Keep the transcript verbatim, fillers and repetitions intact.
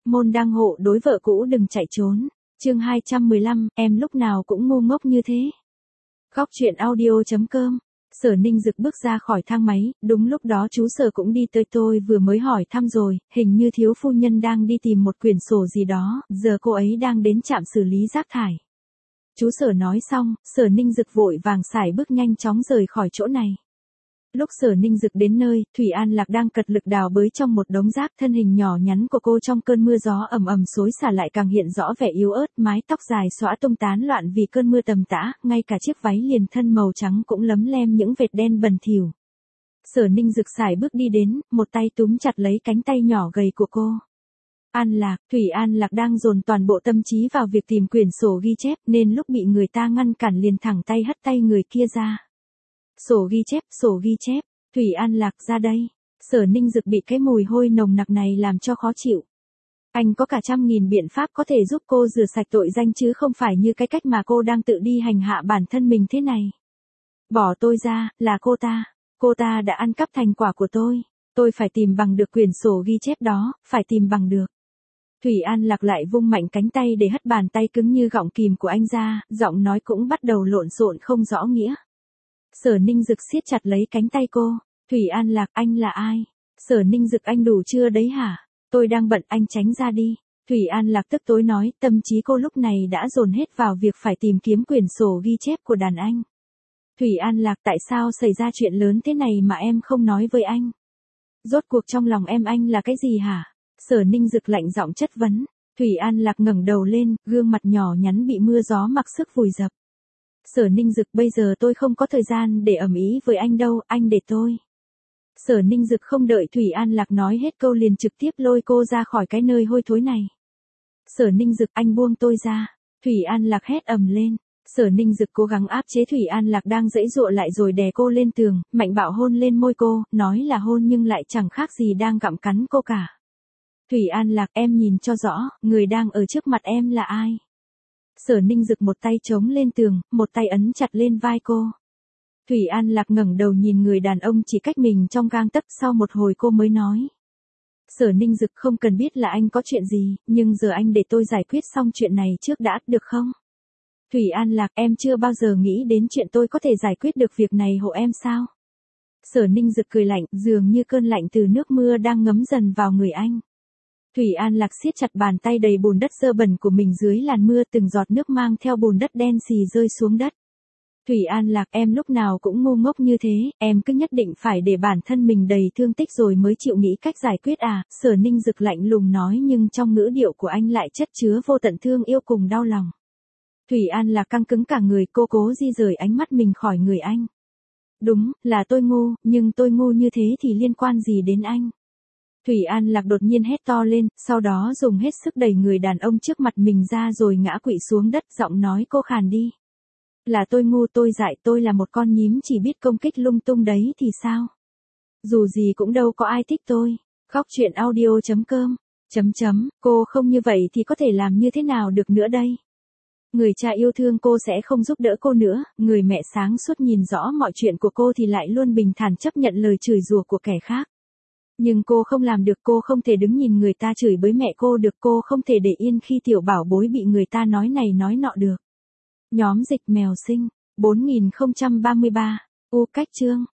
môn đăng hộ đối vợ cũ đừng chạy trốn. Chương hai trăm mười lăm, em lúc nào cũng ngu ngốc như thế. Góc truyện audio chấm com. Sở Ninh Dực bước ra khỏi thang máy, đúng lúc đó chú Sở cũng đi tới, tôi vừa mới hỏi thăm rồi, hình như thiếu phu nhân đang đi tìm một quyển sổ gì đó, giờ cô ấy đang đến trạm xử lý rác thải. Chú Sở nói xong, Sở Ninh Dực vội vàng sải bước nhanh chóng rời khỏi chỗ này. Lúc Sở Ninh Dực đến nơi, Thủy An Lạc đang cật lực đào bới trong một đống rác, thân hình nhỏ nhắn của cô trong cơn mưa gió ầm ầm xối xả lại càng hiện rõ vẻ yếu ớt, mái tóc dài xõa tung tán loạn vì cơn mưa tầm tã, ngay cả chiếc váy liền thân màu trắng cũng lấm lem những vệt đen bẩn thỉu. Sở Ninh Dực sải bước đi đến, một tay túm chặt lấy cánh tay nhỏ gầy của cô. An Lạc, Thủy An Lạc đang dồn toàn bộ tâm trí vào việc tìm quyển sổ ghi chép, nên lúc bị người ta ngăn cản liền thẳng tay hất tay người kia ra. Sổ ghi chép, sổ ghi chép, Thủy An Lạc ra đây. Sở Ninh Dực bị cái mùi hôi nồng nặc này làm cho khó chịu. Anh có cả trăm nghìn biện pháp có thể giúp cô rửa sạch tội danh chứ không phải như cái cách mà cô đang tự đi hành hạ bản thân mình thế này. Bỏ tôi ra, là cô ta. Cô ta đã ăn cắp thành quả của tôi. Tôi phải tìm bằng được quyển sổ ghi chép đó, phải tìm bằng được. Thủy An Lạc lại vung mạnh cánh tay để hất bàn tay cứng như gọng kìm của anh ra, giọng nói cũng bắt đầu lộn xộn không rõ nghĩa. Sở Ninh Dực siết chặt lấy cánh tay cô. Thủy An Lạc, anh là ai? Sở Ninh Dực, anh đủ chưa đấy hả? Tôi đang bận, anh tránh ra đi. Thủy An Lạc tức tối nói, tâm trí cô lúc này đã dồn hết vào việc phải tìm kiếm quyển sổ ghi chép của đàn anh. Thủy An Lạc, tại sao xảy ra chuyện lớn thế này mà em không nói với anh? Rốt cuộc trong lòng em anh là cái gì hả? Sở Ninh Dực lạnh giọng chất vấn. Thủy An Lạc ngẩng đầu lên, gương mặt nhỏ nhắn bị mưa gió mặc sức vùi dập. Sở Ninh Dực, bây giờ tôi không có thời gian để ầm ĩ với anh đâu, anh để tôi. Sở Ninh Dực không đợi Thủy An Lạc nói hết câu liền trực tiếp lôi cô ra khỏi cái nơi hôi thối này. Sở Ninh Dực, anh buông tôi ra. Thủy An Lạc hét ầm lên. Sở Ninh Dực cố gắng áp chế Thủy An Lạc đang giãy giụa lại rồi đè cô lên tường, mạnh bạo hôn lên môi cô, nói là hôn nhưng lại chẳng khác gì đang gặm cắn cô cả. Thủy An Lạc, em nhìn cho rõ, người đang ở trước mặt em là ai? Sở Ninh Dực một tay chống lên tường, một tay ấn chặt lên vai cô. Thủy An Lạc ngẩng đầu nhìn người đàn ông chỉ cách mình trong gang tấc, sau một hồi cô mới nói. Sở Ninh Dực, không cần biết là anh có chuyện gì, nhưng giờ anh để tôi giải quyết xong chuyện này trước đã, được không? Thủy An Lạc, em chưa bao giờ nghĩ đến chuyện tôi có thể giải quyết được việc này hộ em sao? Sở Ninh Dực cười lạnh, dường như cơn lạnh từ nước mưa đang ngấm dần vào người anh. Thủy An Lạc siết chặt bàn tay đầy bùn đất dơ bẩn của mình dưới làn mưa, từng giọt nước mang theo bùn đất đen xì rơi xuống đất. Thủy An Lạc, em lúc nào cũng ngu ngốc như thế, em cứ nhất định phải để bản thân mình đầy thương tích rồi mới chịu nghĩ cách giải quyết à? Sở Ninh Dực lạnh lùng nói, nhưng trong ngữ điệu của anh lại chất chứa vô tận thương yêu cùng đau lòng. Thủy An Lạc căng cứng cả người, cô cố di rời ánh mắt mình khỏi người anh. Đúng, là tôi ngu, nhưng tôi ngu như thế thì liên quan gì đến anh? Thủy An Lạc đột nhiên hét to lên, sau đó dùng hết sức đẩy người đàn ông trước mặt mình ra rồi ngã quỵ xuống đất, giọng nói cô khàn đi. Là tôi ngu, tôi dại, tôi là một con nhím chỉ biết công kích lung tung đấy thì sao? Dù gì cũng đâu có ai thích tôi. Góc truyện audio chấm com. Chấm chấm, cô không như vậy thì có thể làm như thế nào được nữa đây? Người cha yêu thương cô sẽ không giúp đỡ cô nữa, người mẹ sáng suốt nhìn rõ mọi chuyện của cô thì lại luôn bình thản chấp nhận lời chửi rủa của kẻ khác. Nhưng cô không làm được, cô không thể đứng nhìn người ta chửi bới mẹ cô được, cô không thể để yên khi tiểu bảo bối bị người ta nói này nói nọ được. Nhóm dịch mèo sinh, bốn nghìn không trăm ba mươi ba, U cách chương.